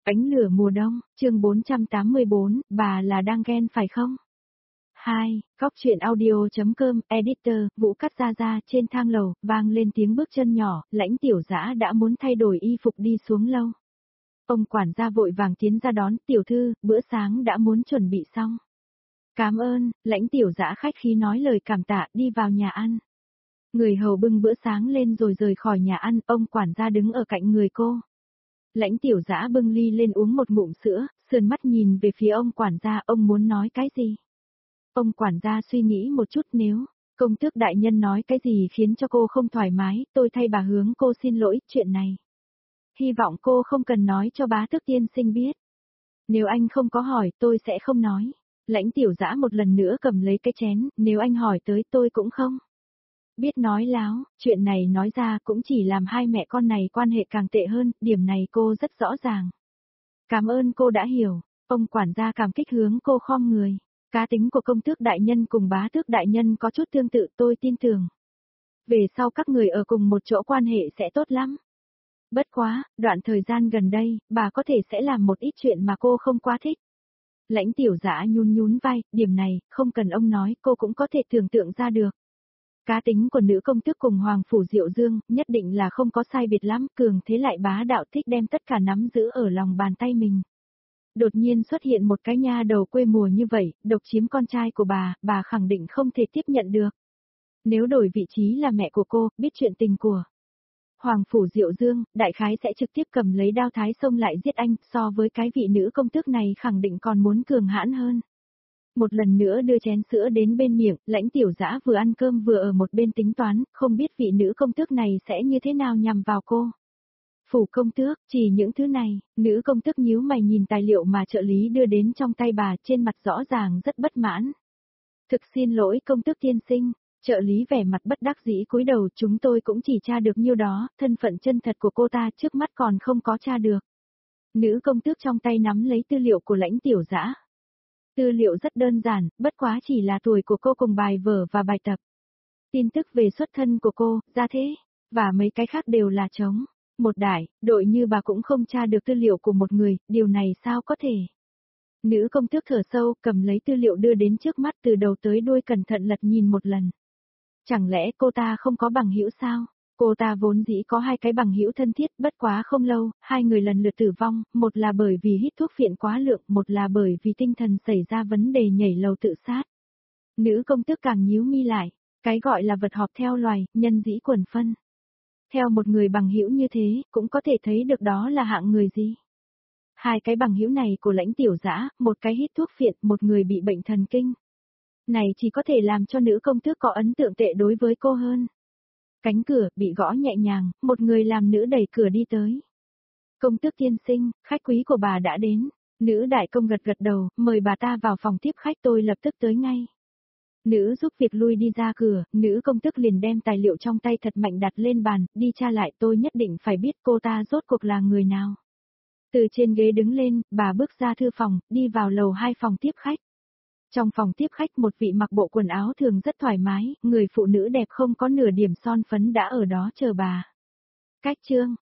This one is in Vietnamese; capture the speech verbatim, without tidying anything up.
Ánh lửa mùa đông, chương bốn trăm tám mươi bốn, bà là đang ghen phải không? hai, Góc truyện audio.com, editor, Vũ cắt ra ra trên thang lầu, vang lên tiếng bước chân nhỏ, Lãnh Tiểu Dã đã muốn thay đổi y phục đi xuống lâu. Ông quản gia vội vàng tiến ra đón, tiểu thư, bữa sáng đã muốn chuẩn bị xong. Cảm ơn, Lãnh Tiểu Dã khách khí nói lời cảm tạ, đi vào nhà ăn. Người hầu bưng bữa sáng lên rồi rời khỏi nhà ăn, ông quản gia đứng ở cạnh người cô. Lãnh Tiểu Dã bưng ly lên uống một ngụm sữa, sườn mắt nhìn về phía ông quản gia, ông muốn nói cái gì? Ông quản gia suy nghĩ một chút, nếu công tước đại nhân nói cái gì khiến cho cô không thoải mái, tôi thay bà hướng cô xin lỗi, chuyện này. Hy vọng cô không cần nói cho bá tước tiên sinh biết. Nếu anh không có hỏi, tôi sẽ không nói. Lãnh Tiểu Dã một lần nữa cầm lấy cái chén, nếu anh hỏi tới tôi cũng không biết nói láo, chuyện này nói ra cũng chỉ làm hai mẹ con này quan hệ càng tệ hơn, điểm này cô rất rõ ràng. Cảm ơn cô đã hiểu, ông quản gia cảm kích hướng cô khom người. Cá tính của công tước đại nhân cùng bá tước đại nhân có chút tương tự, tôi tin tưởng. Về sau các người ở cùng một chỗ quan hệ sẽ tốt lắm. Bất quá, đoạn thời gian gần đây, bà có thể sẽ làm một ít chuyện mà cô không quá thích. Lãnh Tiểu Dã nhún nhún vai, điểm này, không cần ông nói, cô cũng có thể tưởng tượng ra được. Cá tính của nữ công tước cùng Hoàng Phủ Diệu Dương, nhất định là không có sai biệt lắm, cường thế lại bá đạo thích đem tất cả nắm giữ ở lòng bàn tay mình. Đột nhiên xuất hiện một cái nha đầu quê mùa như vậy, độc chiếm con trai của bà, bà khẳng định không thể tiếp nhận được. Nếu đổi vị trí là mẹ của cô, biết chuyện tình của Hoàng Phủ Diệu Dương, đại khái sẽ trực tiếp cầm lấy đao thái xông lại giết anh, so với cái vị nữ công tước này khẳng định còn muốn cường hãn hơn. Một lần nữa đưa chén sữa đến bên miệng, Lãnh Tiểu Dã vừa ăn cơm vừa ở một bên tính toán, không biết vị nữ công tước này sẽ như thế nào nhằm vào cô. Phủ công tước, chỉ những thứ này, nữ công tước nhíu mày nhìn tài liệu mà trợ lý đưa đến trong tay bà, trên mặt rõ ràng rất bất mãn. Thực xin lỗi công tước tiên sinh, trợ lý vẻ mặt bất đắc dĩ cúi đầu, chúng tôi cũng chỉ tra được nhiêu đó, thân phận chân thật của cô ta trước mắt còn không có tra được. Nữ công tước trong tay nắm lấy tư liệu của Lãnh Tiểu Dã. Tư liệu rất đơn giản, bất quá chỉ là tuổi của cô cùng bài vở và bài tập. Tin tức về xuất thân của cô, gia thế, và mấy cái khác đều là trống. Một đại, đội như bà cũng không tra được tư liệu của một người, điều này sao có thể. Nữ công tước thở sâu, cầm lấy tư liệu đưa đến trước mắt từ đầu tới đuôi cẩn thận lật nhìn một lần. Chẳng lẽ cô ta không có bằng hữu sao? Cô ta vốn dĩ có hai cái bằng hữu thân thiết, bất quá không lâu, hai người lần lượt tử vong, một là bởi vì hít thuốc phiện quá lượng, một là bởi vì tinh thần xảy ra vấn đề nhảy lầu tự sát. Nữ công tước càng nhíu mi lại, cái gọi là vật họp theo loài, nhân dĩ quần phân. Theo một người bằng hữu như thế, cũng có thể thấy được đó là hạng người gì. Hai cái bằng hữu này của Lãnh Tiểu Dã, một cái hít thuốc phiện, một người bị bệnh thần kinh. Này chỉ có thể làm cho nữ công tước có ấn tượng tệ đối với cô hơn. Cánh cửa bị gõ nhẹ nhàng, một người làm nữ đẩy cửa đi tới. Công tước tiên sinh, khách quý của bà đã đến. Nữ đại công gật gật đầu, mời bà ta vào phòng tiếp khách, tôi lập tức tới ngay. Nữ giúp việc lui đi ra cửa, nữ công tước liền đem tài liệu trong tay thật mạnh đặt lên bàn, đi tra lại, tôi nhất định phải biết cô ta rốt cuộc là người nào. Từ trên ghế đứng lên, bà bước ra thư phòng, đi vào lầu hai phòng tiếp khách. Trong phòng tiếp khách một vị mặc bộ quần áo thường rất thoải mái, người phụ nữ đẹp không có nửa điểm son phấn đã ở đó chờ bà. Cách chương,